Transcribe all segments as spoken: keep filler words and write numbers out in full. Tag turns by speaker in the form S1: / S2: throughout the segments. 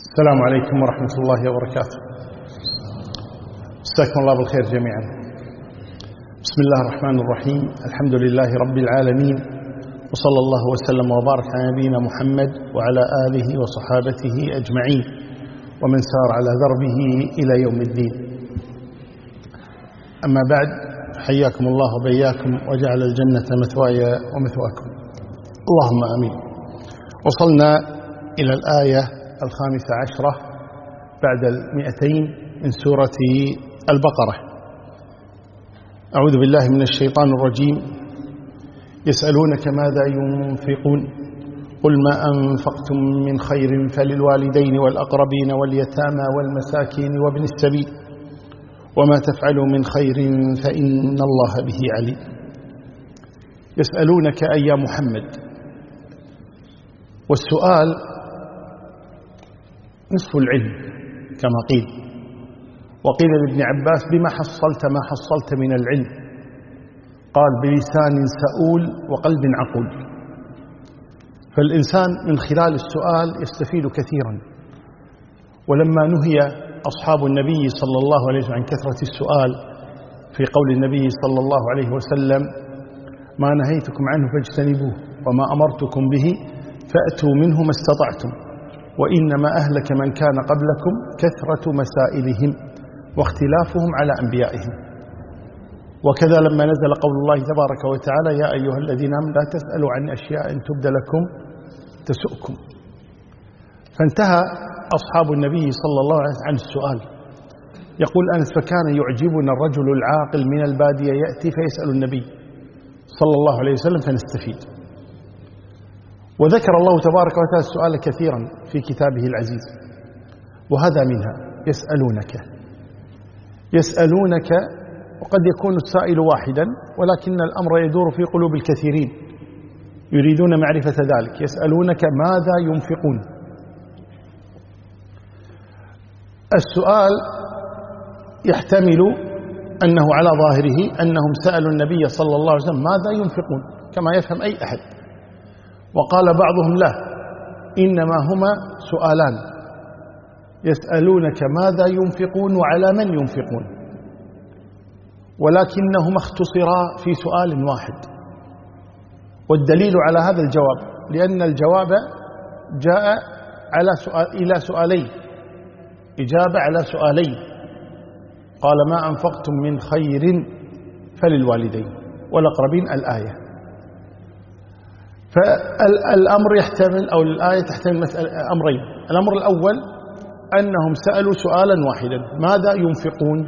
S1: السلام عليكم ورحمة الله وبركاته. مساكم الله بالخير جميعا. بسم الله الرحمن الرحيم. الحمد لله رب العالمين، وصلى الله وسلم وبارك على نبينا محمد وعلى آله وصحابته أجمعين ومن سار على دربه إلى يوم الدين. أما بعد، حياكم الله وبياكم وجعل الجنة مثواي ومثواكم، اللهم آمين. وصلنا إلى الآية الخامسة عشرة بعد المئتين من سورة البقرة. أعوذ بالله من الشيطان الرجيم. يسألونك ماذا ينفقون قل ما أنفقتم من خير فللوالدين والأقربين واليتامى والمساكين وابن السبيل وما تفعلوا من خير فإن الله به عليم. يسألونك أي يا محمد، والسؤال نصف العلم كما قيل. وقيل لابن عباس بما حصلت ما حصلت من العلم؟ قال بلسان سؤول وقلب عقول. فالإنسان من خلال السؤال يستفيد كثيرا. ولما نهي أصحاب النبي صلى الله عليه وسلم عن كثرة السؤال في قول النبي صلى الله عليه وسلم ما نهيتكم عنه فاجتنبوه وما أمرتكم به فأتوا منه ما استطعتم وإنما أهلك من كان قبلكم كثرة مسائلهم واختلافهم على أنبيائهم. وكذا لما نزل قول الله تبارك وتعالى يا أيها الذين آمنوا لا تسألوا عن أشياء إن تبد لكم تسؤكم. فانتهى أصحاب النبي صلى الله عليه وسلم عن السؤال. يقول أنس فكان يعجبنا الرجل العاقل من البادية يأتي فيسأل النبي صلى الله عليه وسلم فنستفيد. وذكر الله تبارك وتعالى السؤال كثيرا في كتابه العزيز، وهذا منها. يسألونك يسألونك وقد يكون السائل واحدا، ولكن الأمر يدور في قلوب الكثيرين يريدون معرفة ذلك. يسألونك ماذا ينفقون. السؤال يحتمل أنه على ظاهره أنهم سألوا النبي صلى الله عليه وسلم ماذا ينفقون كما يفهم أي أحد، وقال بعضهم لا، إنما هما سؤالان. يسألونك ماذا ينفقون وعلى من ينفقون، ولكنهما اختصرا في سؤال واحد. والدليل على هذا الجواب لأن الجواب جاء على سؤال إلى سؤالين، إجابة على سؤالين. قال ما أنفقتم من خير فللوالدين والأقربين الآية. فالأمر يحتمل أو الآية تحتمل مسألة أمرين. الأمر الأول أنهم سألوا سؤالا واحدا ماذا ينفقون،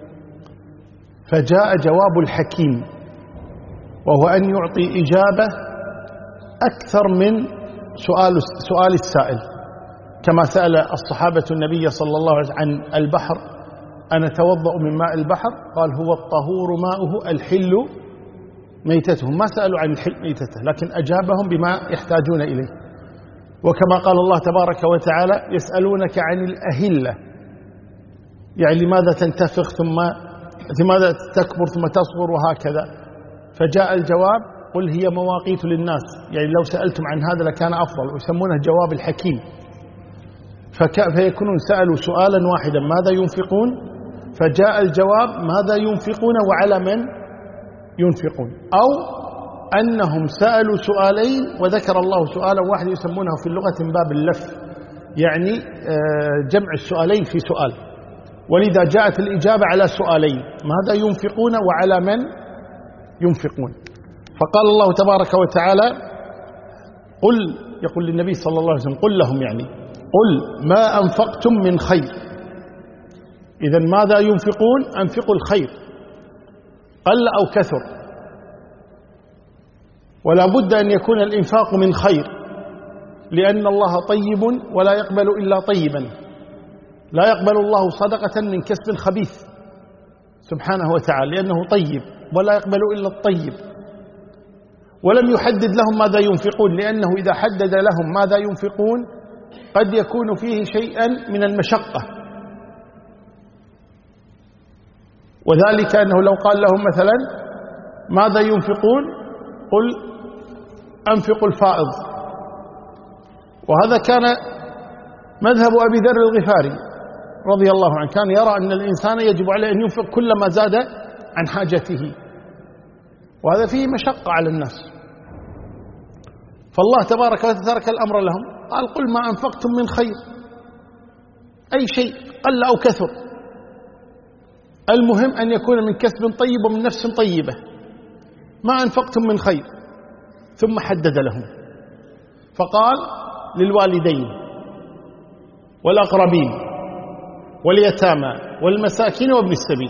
S1: فجاء جواب الحكيم وهو أن يعطي إجابة أكثر من سؤال سؤال السائل. كما سأل الصحابة النبي صلى الله عليه وسلم عن البحر أنا أتوضأ من ماء البحر قال هو الطهور ماؤه الحل ميتتهم. ما سألوا عن الحل ميتته، لكن أجابهم بما يحتاجون إليه. وكما قال الله تبارك وتعالى يسألونك عن الأهلة، يعني لماذا تنتفخ ثم لماذا تكبر ثم تصغر وهكذا. فجاء الجواب قل هي مواقيت للناس، يعني لو سألتم عن هذا لكان أفضل، ويسمونه جواب الحكيم. فيكونون سألوا سؤالا واحدا ماذا ينفقون، فجاء الجواب ماذا ينفقون وعلى من ينفقون. أو أنهم سألوا سؤالين وذكر الله سؤالا واحد، يسمونه في اللغة من باب اللف، يعني جمع السؤالين في سؤال. ولذا جاءت الإجابة على سؤالين ماذا ينفقون وعلى من ينفقون. فقال الله تبارك وتعالى قل، يقول للنبي صلى الله عليه وسلم قل لهم، يعني قل ما أنفقتم من خير. إذن ماذا ينفقون؟ أنفقوا الخير قل أو كثر، ولا بد أن يكون الإنفاق من خير، لأن الله طيب ولا يقبل إلا طيبا. لا يقبل الله صدقة من كسب خبيث سبحانه وتعالى، لأنه طيب ولا يقبل إلا الطيب. ولم يحدد لهم ماذا ينفقون، لأنه إذا حدد لهم ماذا ينفقون قد يكون فيه شيئا من المشقة. وذلك أنه لو قال لهم مثلا ماذا ينفقون قل أنفقوا الفائض، وهذا كان مذهب أبي ذر الغفاري رضي الله عنه كان يرى أن الإنسان يجب عليه أن ينفق كلما زاد عن حاجته، وهذا فيه مشقة على الناس. فالله تبارك وتعالى ترك الأمر لهم، قال قل ما أنفقتم من خير، أي شيء قل أو كثر، المهم أن يكون من كسب طيب ومن نفس طيبة، ما أنفقتم من خير. ثم حدد لهم فقال للوالدين والأقربين واليتامى والمساكين وابن السبيل،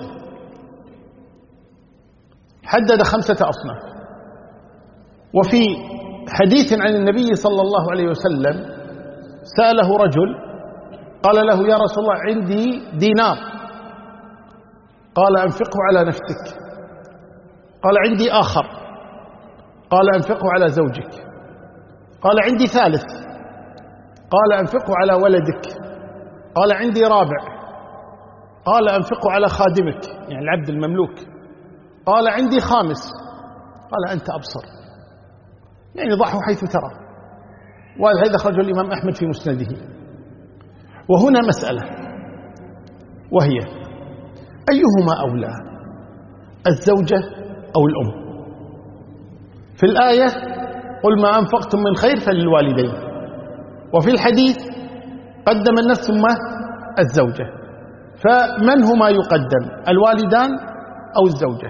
S1: حدد خمسة أصناف. وفي حديث عن النبي صلى الله عليه وسلم سأله رجل قال له يا رسول الله عندي دينار، قال أنفقه على نفسك. قال عندي آخر، قال أنفقه على زوجك. قال عندي ثالث، قال أنفقه على ولدك. قال عندي رابع، قال أنفقه على خادمك يعني العبد المملوك. قال عندي خامس، قال أنت أبصر، يعني ضعه حيث ترى. وهذا أخرجه الإمام أحمد في مسنده. وهنا مسألة، وهي أيهما أولى، الزوجة أو الأم؟ في الآية قل ما أنفقتم من خير فللوالدين، وفي الحديث قدم النفس ثم الزوجة، فمن هما يقدم، الوالدان أو الزوجة؟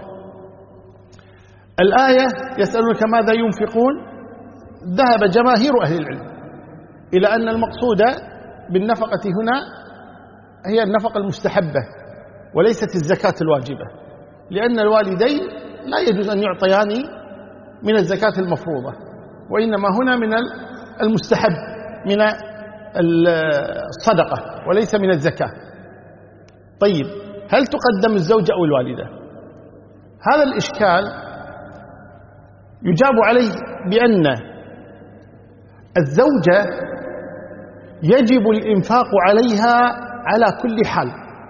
S1: الآية يسألونك ماذا ينفقون، ذهب جماهير أهل العلم إلى أن المقصود بالنفقة هنا هي النفقة المستحبة وليست الزكاة الواجبة، لأن الوالدين لا يجوز أن يعطيان من الزكاة المفروضة، وإنما هنا من المستحب من الصدقة وليس من الزكاة. طيب هل تقدم الزوجة أو الوالدة؟ هذا الإشكال يجاب عليه بأن الزوجة يجب الإنفاق عليها على كل حال،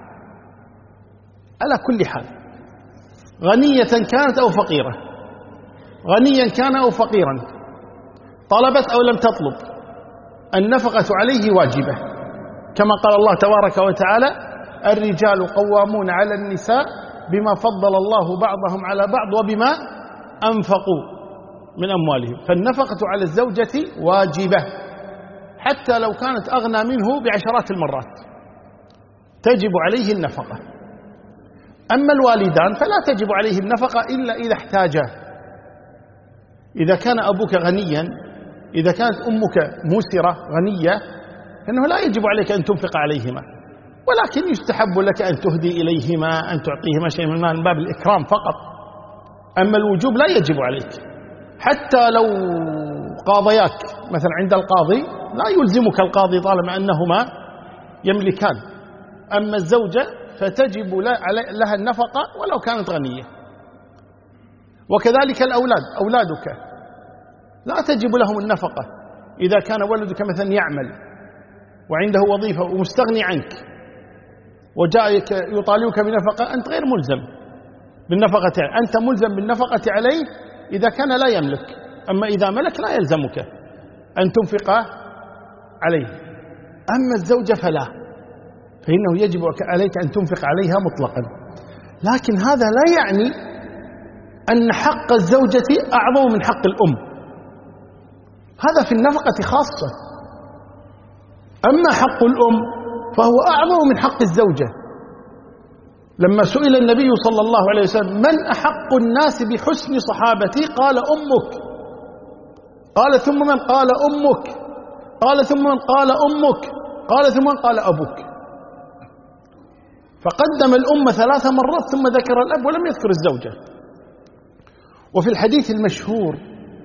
S1: على كل حال، غنية كانت أو فقيرة، غنيا كان أو فقيرا، طلبت أو لم تطلب، النفقة عليه واجبة، كما قال الله تبارك وتعالى الرجال قوامون على النساء بما فضل الله بعضهم على بعض وبما أنفقوا من أموالهم. فالنفقة على الزوجة واجبة حتى لو كانت أغنى منه بعشرات المرات، تجب عليه النفقة. أما الوالدان فلا تجب عليه النفقة إلا إذا احتاجا. إذا كان أبوك غنيا، إذا كانت أمك موسرة غنية، فإنه لا يجب عليك أن تنفق عليهما، ولكن يستحب لك أن تهدي إليهما، أن تعطيهما شيء من المال من باب الإكرام فقط. أما الوجوب لا يجب عليك، حتى لو قاضياك مثلا عند القاضي لا يلزمك القاضي طالما أنهما يملكان. أما الزوجة فتجب لها النفقة ولو كانت غنية. وكذلك الأولاد، أولادك لا تجب لهم النفقة. إذا كان ولدك مثلا يعمل وعنده وظيفة ومستغني عنك وجاءك يطالبك بنفقة، أنت غير ملزم بالنفقة، أنت ملزم بالنفقة عليه إذا كان لا يملك. أما إذا ملك لا يلزمك أن تنفق عليه. أما الزوجة فلا، فإنه يجب عليك أن تنفق عليها مطلقا. لكن هذا لا يعني أن حق الزوجة أعظم من حق الأم، هذا في النفقة خاصة. أما حق الأم فهو أعظم من حق الزوجة. لما سئل النبي صلى الله عليه وسلم من أحق الناس بحسن صحابتي، قال أمك. قال ثم من؟ قال أمك. قال ثم من؟ قال أمك. قال ثم من؟ قال أبوك. فقدم الأم ثلاث مرات ثم ذكر الأب ولم يذكر الزوجة. وفي الحديث المشهور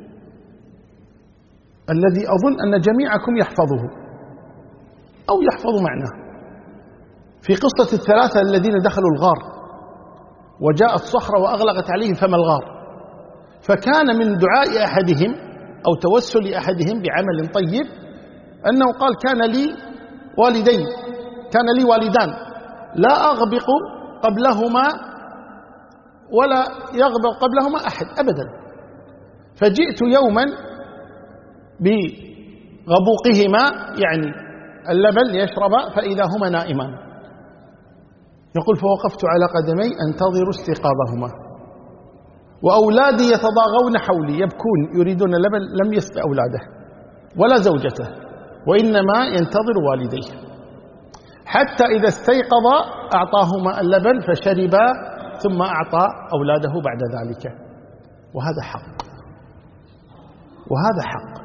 S1: الذي أظن أن جميعكم يحفظه أو يحفظ معناه، في قصة الثلاثة الذين دخلوا الغار وجاءت صخرة وأغلقت عليهم فم الغار، فكان من دعاء أحدهم أو توسل أحدهم بعمل طيب أنه قال كان لي والدين، كان لي والدان لا أغبق قبلهما ولا يغبق قبلهما أحد أبدا، فجئت يوما بغبوقهما يعني اللبن ليشرب فإذا هما نائمان. يقول فوقفت على قدمي أنتظر استيقاظهما وأولادي يتضاغون حولي يبكون يريدون اللبن، لم يسق أولاده ولا زوجته وإنما ينتظر والديه، حتى إذا استيقظ أعطاهما اللبن فشربا ثم أعطى أولاده بعد ذلك. وهذا حق، وهذا حق.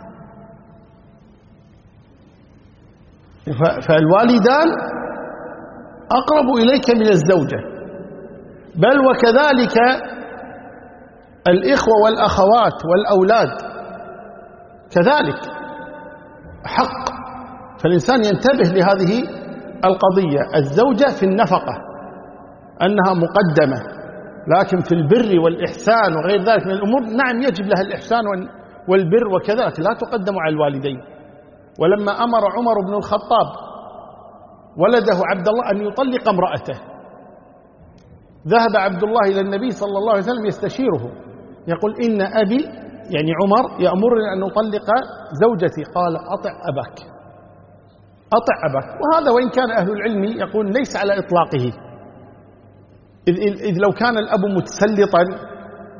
S1: فالوالدان أقرب إليك من الزوجة، بل وكذلك الإخوة والأخوات والأولاد كذلك حق. فالإنسان ينتبه لهذه القضية. الزوجة في النفقة أنها مقدمة، لكن في البر والإحسان وغير ذلك من الأمور نعم يجب لها الإحسان والبر وكذلك، لا تقدم على الوالدين. ولما أمر عمر بن الخطاب ولده عبد الله أن يطلق امرأته، ذهب عبد الله إلى النبي صلى الله عليه وسلم يستشيره، يقول إن أبي يعني عمر يأمرني أن أطلق زوجتي. قال أطع أباك، أطع أباك. وهذا وإن كان أهل العلم يقول ليس على إطلاقه، إذ, إذ لو كان الأب متسلطا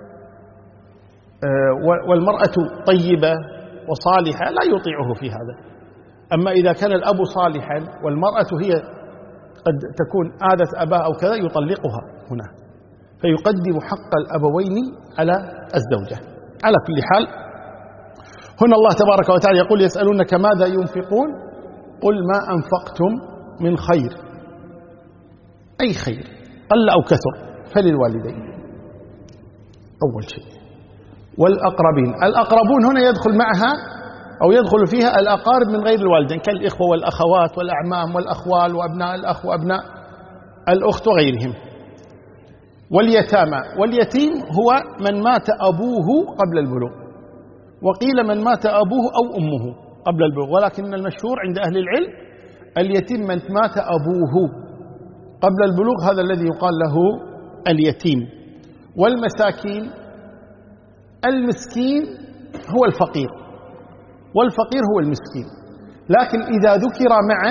S1: والمرأة طيبة وصالحة لا يطيعه في هذا. أما إذا كان الأب صالحا والمرأة هي قد تكون آذت أباها أو كذا يطلقها هنا، فيقدم حق الأبوين على الزوجة. على كل حال هنا الله تبارك وتعالى يقول يسألونك ماذا ينفقون قل ما أنفقتم من خير، أي خير قل أو كثر فللوالدين أول شيء والأقربين. الأقربون هنا يدخل معها أو يدخل فيها الأقارب من غير الوالدين كالإخوة والأخوات والأعمام والأخوال وأبناء الأخ وأبناء الأخت وغيرهم. واليتامى، واليتيم هو من مات أبوه قبل البلوغ، وقيل من مات أبوه أو أمه قبل البلوغ، ولكن المشهور عند أهل العلم اليتيم من مات أبوه قبل البلوغ، هذا الذي يقال له اليتيم. والمساكين، المسكين هو الفقير والفقير هو المسكين، لكن إذا ذكر معا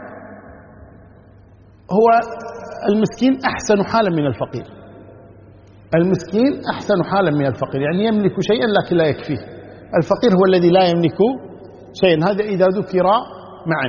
S1: هو المسكين أحسن حالا من الفقير. المسكين أحسن حالا من الفقير، يعني يملك شيئا لكن لا يكفيه. الفقير هو الذي لا يملك شيئا، هذا إذا ذكر معا.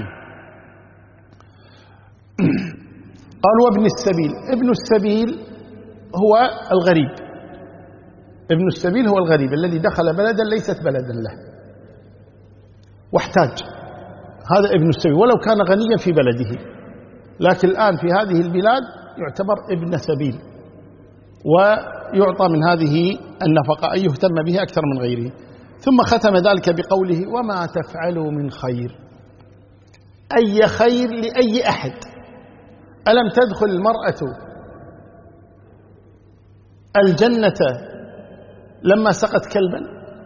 S1: قال وابن السبيل، ابن السبيل هو الغريب. ابن السبيل هو الغريب الذي دخل بلدا ليست بلدا له واحتاج، هذا ابن السبيل ولو كان غنيا في بلده، لكن الآن في هذه البلاد يعتبر ابن سبيل ويعطى من هذه النفقة أن يهتم به أكثر من غيره. ثم ختم ذلك بقوله وما تفعلوا من خير، أي خير لأي أحد. ألم تدخل المرأة الجنة لما سقت كلبا؟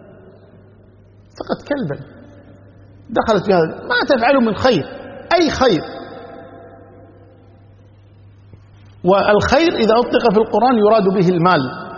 S1: سقت كلبا دخلت في هذا. ما تفعلوا من خير، أي خير. والخير إذا أطلق في القرآن يراد به المال،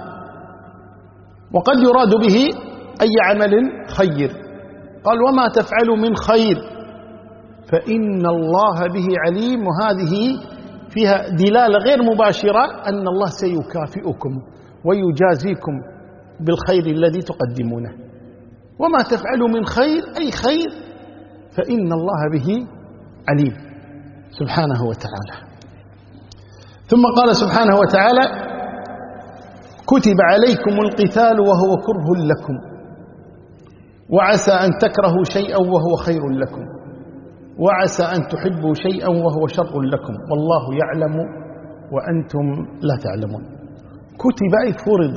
S1: وقد يراد به أي عمل خير. قال وما تفعلوا من خير فإن الله به عليم، وهذه فيها دلالة غير مباشرة أن الله سيكافئكم ويجازيكم بالخير الذي تقدمونه. وما تفعلوا من خير أي خير فإن الله به عليم سبحانه وتعالى. ثم قال سبحانه وتعالى كتب عليكم القتال وهو كره لكم وعسى أن تكرهوا شيئا وهو خير لكم وعسى أن تحبوا شيئا وهو شر لكم والله يعلم وأنتم لا تعلمون. كتب أي فرض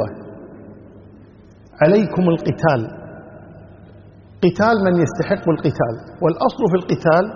S1: عليكم القتال، قتال من يستحق القتال. والأصل في القتال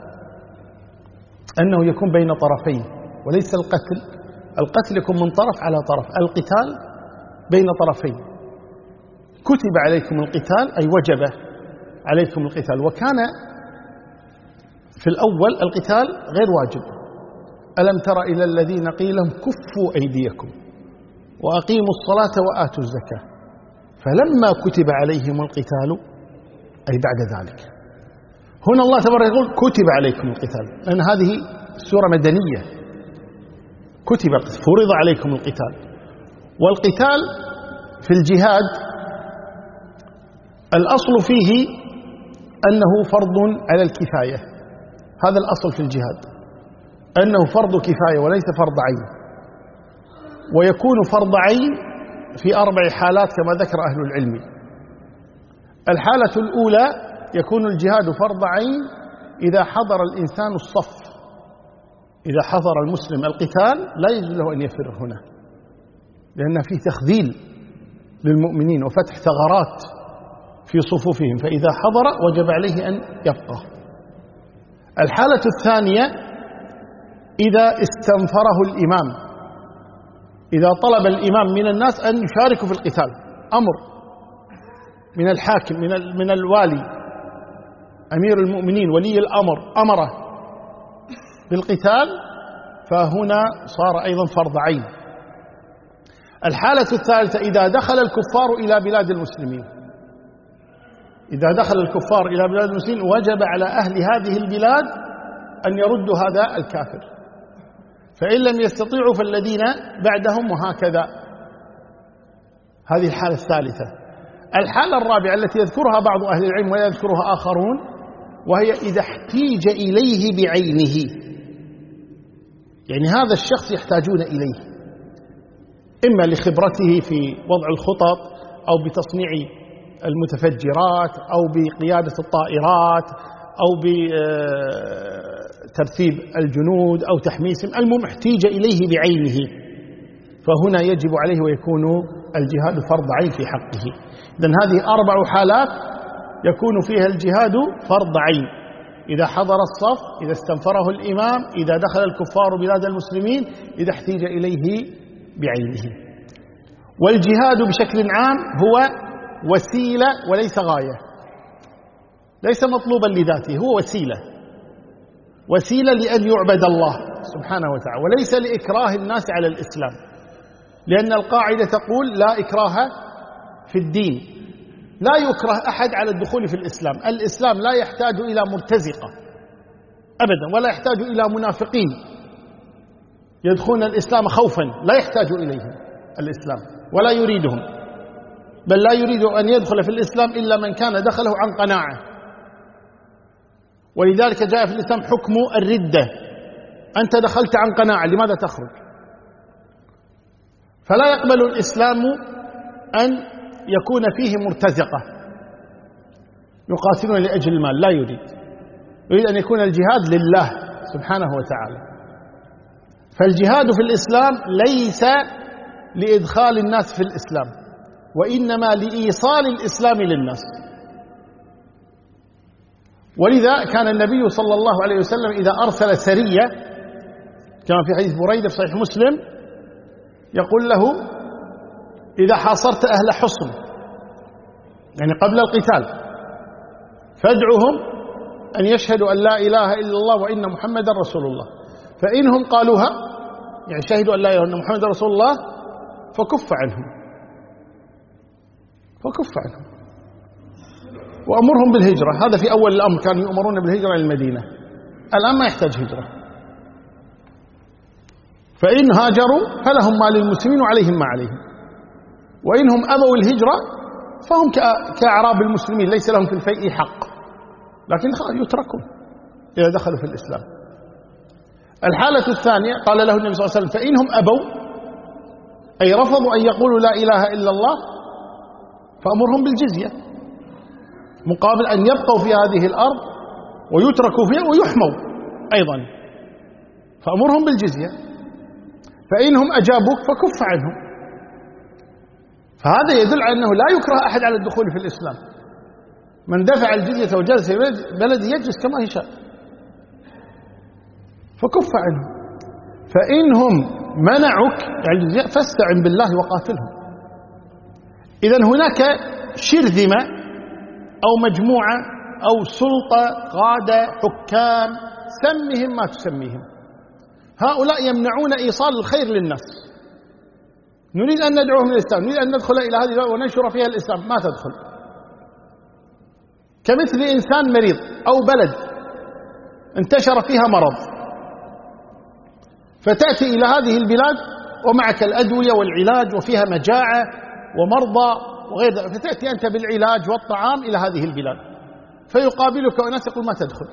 S1: أنه يكون بين طرفين وليس القتل. القتل يكون من طرف على طرف، القتال بين طرفين. كتب عليكم القتال أي وجب عليكم القتال. وكان في الأول القتال غير واجب. ألم تر إلى الذين قيل لهم كفوا أيديكم وأقيموا الصلاة وآتوا الزكاة، فلما كتب عليهم القتال أي بعد ذلك. هنا الله تبارك يقول كتب عليكم القتال، لأن هذه سورة مدنية. كتب فرض عليكم القتال. والقتال في الجهاد الأصل فيه أنه فرض على الكفاية، هذا الأصل في الجهاد، أنه فرض كفاية وليس فرض عين. ويكون فرض عين في أربع حالات كما ذكر أهل العلم. الحالة الأولى يكون الجهاد فرض عين إذا حضر الإنسان الصف، إذا حضر المسلم القتال لا يجوز له أن يفر هنا، لأن فيه تخذيل للمؤمنين وفتح ثغرات في صفوفهم، فإذا حضر وجب عليه أن يبقى. الحالة الثانية إذا استنفره الإمام، إذا طلب الإمام من الناس أن يشاركوا في القتال، أمر من الحاكم من من الوالي أمير المؤمنين ولي الأمر أمره بالقتال، فهنا صار أيضا فرض عين. الحالة الثالثة إذا دخل الكفار إلى بلاد المسلمين، إذا دخل الكفار إلى بلاد المسلمين وجب على أهل هذه البلاد أن يردوا هذا الكافر، فإن لم يستطيعوا فالذين بعدهم، وهكذا. هذه الحالة الثالثة. الحالة الرابعة التي يذكرها بعض أهل العلم ويذكرها آخرون، وهي إذا احتيج إليه بعينه، يعني هذا الشخص يحتاجون إليه، إما لخبرته في وضع الخطط أو بتصنيع المتفجرات أو بقيادة الطائرات أو بترتيب الجنود أو تحميسهم، المهم احتيج إليه بعينه، فهنا يجب عليه ويكون الجهاد فرض عين في حقه. إذن هذه أربع حالات يكون فيها الجهاد فرض عين: إذا حضر الصف، إذا استنفره الإمام، إذا دخل الكفار بلاد المسلمين، إذا احتيج إليه بعينه. والجهاد بشكل عام هو وسيلة وليس غاية، ليس مطلوبا لذاته، هو وسيلة، وسيلة لأن يعبد الله سبحانه وتعالى، وليس لإكراه الناس على الإسلام، لأن القاعدة تقول لا إكراه في الدين، لا يكره أحد على الدخول في الإسلام. الإسلام لا يحتاج إلى مرتزقة أبدا، ولا يحتاج إلى منافقين يدخلون الإسلام خوفا، لا يحتاج إليهم الإسلام ولا يريدهم، بل لا يريد أن يدخل في الإسلام إلا من كان دخله عن قناعة. ولذلك جاء في الإسلام حكم الردة، أنت دخلت عن قناعة، لماذا تخرج؟ فلا يقبل الإسلام أن يكون فيه مرتزقة يقاتلون لأجل المال، لا يريد، يريد أن يكون الجهاد لله سبحانه وتعالى. فالجهاد في الإسلام ليس لإدخال الناس في الإسلام، وإنما لإيصال الإسلام للناس. ولذا كان النبي صلى الله عليه وسلم إذا أرسل سرية، كما في حديث بريدة في صحيح مسلم، يقول له: إذا حاصرت أهل حصن، يعني قبل القتال، فادعهم أن يشهدوا أن لا إله إلا الله وإن محمدا رسول الله، فإنهم قالوها، يعني شهدوا أن لا إله إلا الله محمدا رسول الله، فكف عنهم، فكف عنهم وأمرهم بالهجرة. هذا في أول الأمر، كانوا يؤمرون بالهجرة إلى المدينة، الآن ما يحتاج هجرة، فإن هاجروا فلهم ما للمسلمين وعليهم ما عليهم، وإنهم أبوا الهجرة فهم كأعراب المسلمين، ليس لهم في الفيء حق، لكن يتركون إذا دخلوا في الإسلام. الحالة الثانية قال له النبي صلى الله عليه وسلم: فإنهم أبوا، أي رفضوا أن يقولوا لا إله إلا الله، فأمرهم بالجزية، مقابل أن يبقوا في هذه الأرض ويتركوا فيها ويحموا أيضا، فأمرهم بالجزية. فإنهم أجابوك فكف عنهم. فهذا يدل على أنه لا يكره أحد على الدخول في الإسلام، من دفع الجزية وجلس في بلد يجلس كما يشاء، فكف عنهم. فإنهم منعك يعني الجزية فاستعن بالله وقاتلهم. إذن هناك شرذمة أو مجموعة أو سلطة، قادة، حكام، سمهم ما تسميهم، هؤلاء يمنعون إيصال الخير للناس. نريد أن ندعوهم للإسلام، نريد أن ندخل إلى هذه وننشر فيها الإسلام، ما تدخل. كمثل إنسان مريض أو بلد انتشر فيها مرض، فتأتي إلى هذه البلاد ومعك الأدوية والعلاج وفيها مجاعة ومرضى وغير ذلك، فتأتي أنت بالعلاج والطعام إلى هذه البلاد، فيقابلك أناس يقول ما تدخل،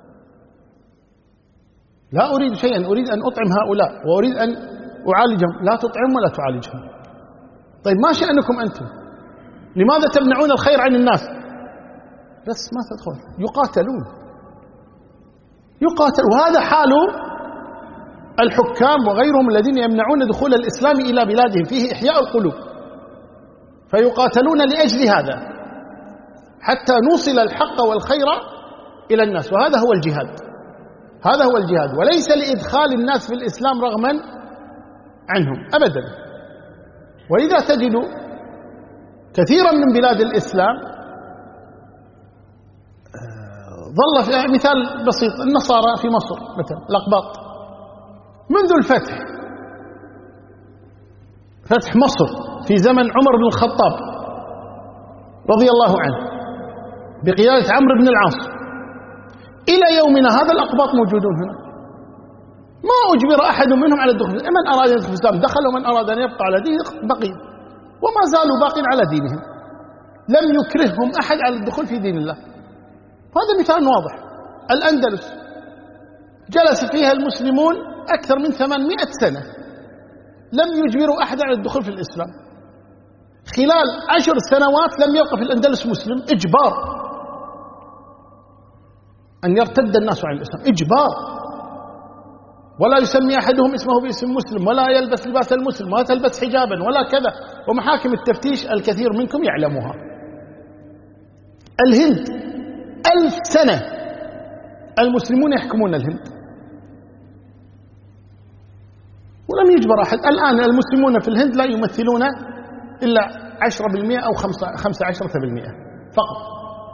S1: لا أريد شيئا، أريد أن أطعم هؤلاء وأريد أن أعالجهم. لا تطعم ولا تعالجهم. طيب ما شأنكم أنتم؟ لماذا تمنعون الخير عن الناس؟ بس ما تدخل، يقاتلون يقاتل. وهذا حال الحكام وغيرهم الذين يمنعون دخول الإسلام إلى بلادهم، فيه إحياء القلوب، فيقاتلون لأجل هذا حتى نوصل الحق والخير إلى الناس، وهذا هو الجهاد. هذا هو الجهاد، وليس لإدخال الناس في الإسلام رغما عنهم أبدا. ولذا تجد كثيرا من بلاد الإسلام ظل في مثال بسيط، النصارى في مصر مثلا الأقباط منذ الفتح فتح مصر في زمن عمر بن الخطاب رضي الله عنه بقيادة عمرو بن العاص إلى يومنا هذا الأقباط موجودون هنا، ما أجبر أحد منهم على الدخول. من أراد أن يدخل في الإسلام دخل، ومن أراد أن يبقى على دينه بقي، وما زالوا باقين على دينهم، لم يكرههم أحد على الدخول في دين الله. هذا مثال واضح. الأندلس جلس فيها المسلمون أكثر من ثمانمائة سنة، لم يجبروا أحد على الدخول في الإسلام. خلال عشر سنوات لم يبقى في الأندلس مسلم، إجبار أن يرتد الناس عن الإسلام، إجبار، ولا يسمي أحدهم اسمه باسم مسلم، ولا يلبس لباس المسلم، ولا تلبس حجابا ولا كذا، ومحاكم التفتيش الكثير منكم يعلمها. الهند ألف سنة المسلمون يحكمون الهند ولم يجبر أحد. الآن المسلمون في الهند لا يمثلون إلا عشرة بالمئة أو خمسة عشرة بالمئة فقط،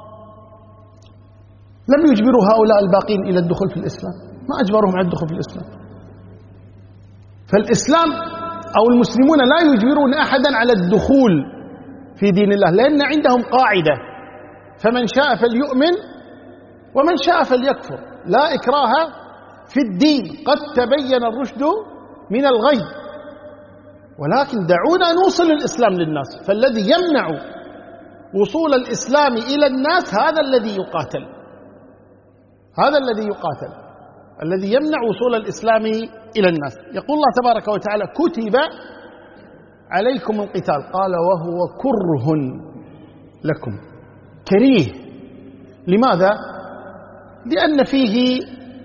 S1: لم يجبروا هؤلاء الباقين إلى الدخول في الإسلام، ما أجبرهم على الدخول في الإسلام. فالإسلام أو المسلمون لا يجبرون أحدا على الدخول في دين الله، لأن عندهم قاعدة: فمن شاء فليؤمن ومن شاء فليكفر، لا إكراه في الدين، قد تبين الرشد من الغي، ولكن دعونا نوصل الإسلام للناس. فالذي يمنع وصول الإسلام إلى الناس هذا الذي يقاتل، هذا الذي يقاتل، الذي يمنع وصول الإسلام إلى الناس. يقول الله تبارك وتعالى: كتب عليكم القتال، قال وهو كره لكم، كريه. لماذا؟ لأن فيه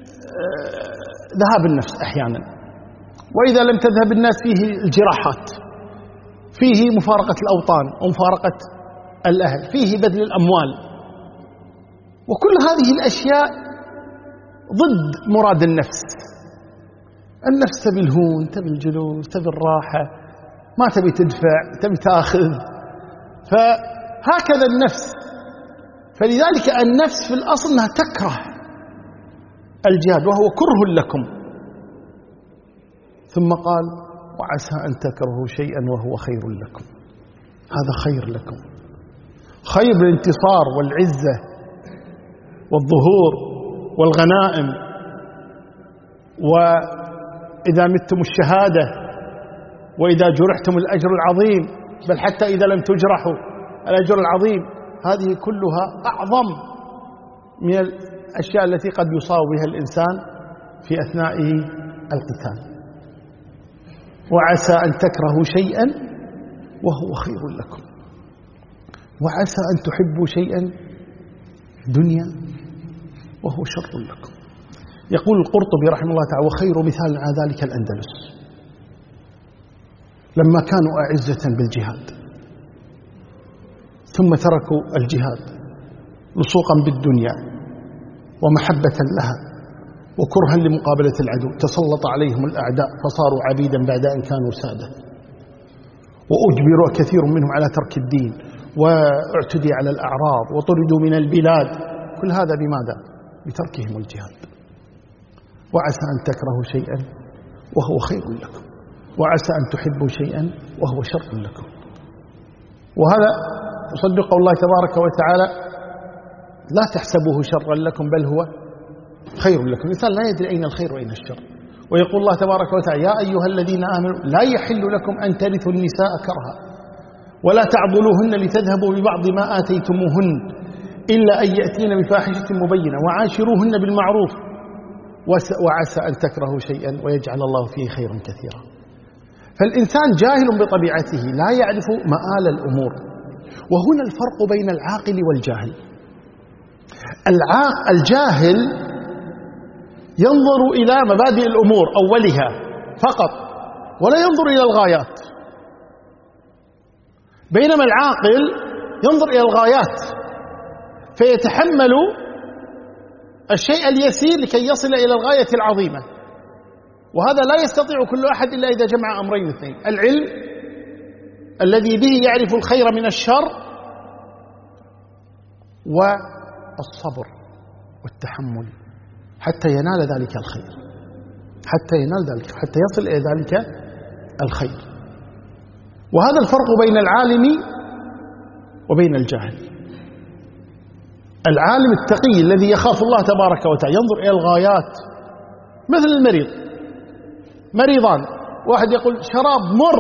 S1: ذهاب النفس أحيانا، وإذا لم تذهب الناس فيه الجراحات، فيه مفارقة الأوطان ومفارقة الأهل، فيه بذل الأموال، وكل هذه الأشياء ضد مراد النفس. النفس تبي الهون، تبي الجلوس، تبي الراحة، ما تبي تدفع، تبي تأخذ، فهكذا النفس. فلذلك النفس في الأصل أنها تكره الجهاد، وهو كره لكم. ثم قال: وعسى أن تكرهوا شيئا وهو خير لكم، هذا خير لكم، خير الانتصار والعزة والظهور والغنائم، وإذا متم الشهادة، وإذا جرحتم الأجر العظيم، بل حتى إذا لم تجرحوا الأجر العظيم. هذه كلها أعظم من الأشياء التي قد يصاب بها الإنسان في أثناء القتال. وعسى أن تكرهوا شيئا وهو خير لكم، وعسى أن تحبوا شيئا دنيا وهو شر لكم. يقول القرطبي رحمه الله تعالى: وخير مثال على ذلك الأندلس، لما كانوا أعزة بالجهاد ثم تركوا الجهاد لصوقا بالدنيا ومحبة لها وكرها لمقابلة العدو، تسلط عليهم الأعداء فصاروا عبيدا بعد أن كانوا سادة، وأجبروا كثير منهم على ترك الدين، واعتدي على الأعراض، وطردوا من البلاد. كل هذا بماذا؟ بتركهم الجهاد. وعسى أن تكرهوا شيئا وهو خير لكم، وعسى أن تحبوا شيئا وهو شر لكم. وهذا يصدق الله تبارك وتعالى لا تحسبوه شرا لكم بل هو خير لكم. الإنسان لا يدري أين الخير وأين الشر. ويقول الله تبارك وتعالى يا أيها الذين آمنوا لا يحل لكم أن ترثوا النساء كرها ولا تعضلوهن لتذهبوا ببعض ما آتيتموهن إلا أن يأتين بفاحشة مبينة وعاشروهن بالمعروف وعسى أن تكرهوا شيئا ويجعل الله فيه خيرا كثيرا. فالإنسان جاهل بطبيعته لا يعرف مآل الأمور. وهنا الفرق بين العاقل والجاهل. الجاهل ينظر إلى مبادئ الأمور أولها فقط ولا ينظر إلى الغايات، بينما العاقل ينظر إلى الغايات فيتحمل الشيء اليسير لكي يصل إلى الغاية العظيمة. وهذا لا يستطيع كل أحد إلا إذا جمع أمرين اثنين: العلم الذي به يعرف الخير من الشر، والصبر والتحمل حتى ينال ذلك الخير، حتى ينال ذلك، حتى يصل إلى ذلك الخير. وهذا الفرق بين العالم وبين الجاهل. العالم التقي الذي يخاف الله تبارك وتعالى ينظر إلى الغايات، مثل المريض، مريضان، واحد يقول شراب مر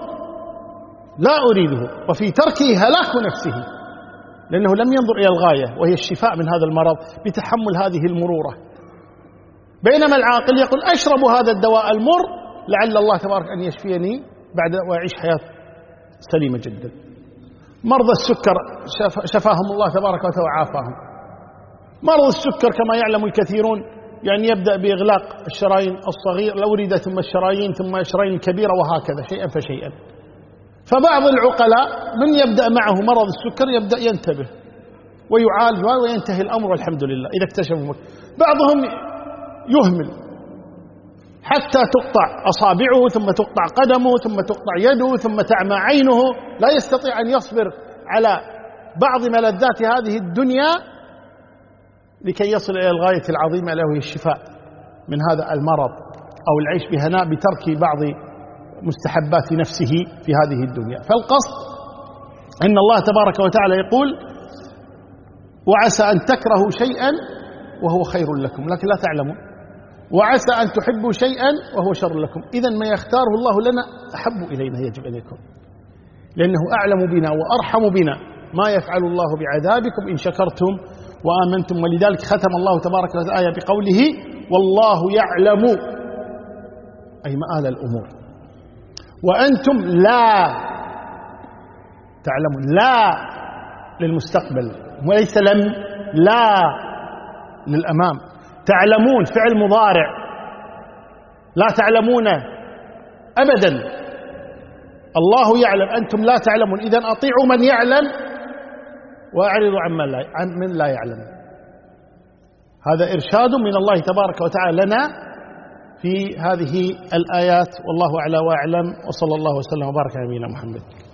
S1: لا أريده، وفي تركه هلاك نفسه، لأنه لم ينظر إلى الغاية وهي الشفاء من هذا المرض بتحمل هذه المرورة. بينما العاقل يقول أشرب هذا الدواء المر لعل الله تبارك أن يشفيني بعد وأعيش حياة سليمة جدا. مرضى السكر شفاهم الله تبارك وتعالى وعافاهم. مرض السكر كما يعلم الكثيرون يعني يبدأ بإغلاق الشرايين الصغير، الأوردة ثم الشرايين ثم الشرايين الكبيرة، وهكذا شيئا فشيئا. فبعض العقلاء من يبدأ معه مرض السكر يبدأ ينتبه ويعالج وينتهي الأمر والحمد لله إذا اكتشفوا. بعضهم يهمل حتى تقطع أصابعه ثم تقطع قدمه ثم تقطع يده ثم تعمى عينه، لا يستطيع أن يصبر على بعض ملذات هذه الدنيا لكي يصل إلى الغاية العظيمة له هي الشفاء من هذا المرض أو العيش بهناء بترك بعض مستحبات نفسه في هذه الدنيا. فالقصد أن الله تبارك وتعالى يقول وعسى أن تكرهوا شيئا وهو خير لكم لكن لا تعلمون، وعسى أن تحبوا شيئا وهو شر لكم. إذن ما يختاره الله لنا أحب إلينا يجب أن يكون، لأنه أعلم بنا وأرحم بنا. ما يفعل الله بعذابكم إن شكرتم وآمنتم. ولذلك ختم الله تبارك وتعالى بقوله والله يعلم، أي مآل الأمور، وأنتم لا تعلمون. لا للمستقبل وليس لم، لا للأمام. تعلمون فعل مضارع، لا تعلمون أبدا. الله يعلم أنتم لا تعلمون. إذن أطيعوا من يعلم وأعرضوا عمن لا, عن من لا يعلم. هذا إرشاد من الله تبارك وتعالى لنا في هذه الآيات، والله أعلى وأعلم، وصلى الله وسلم وبارك على نبينا محمد.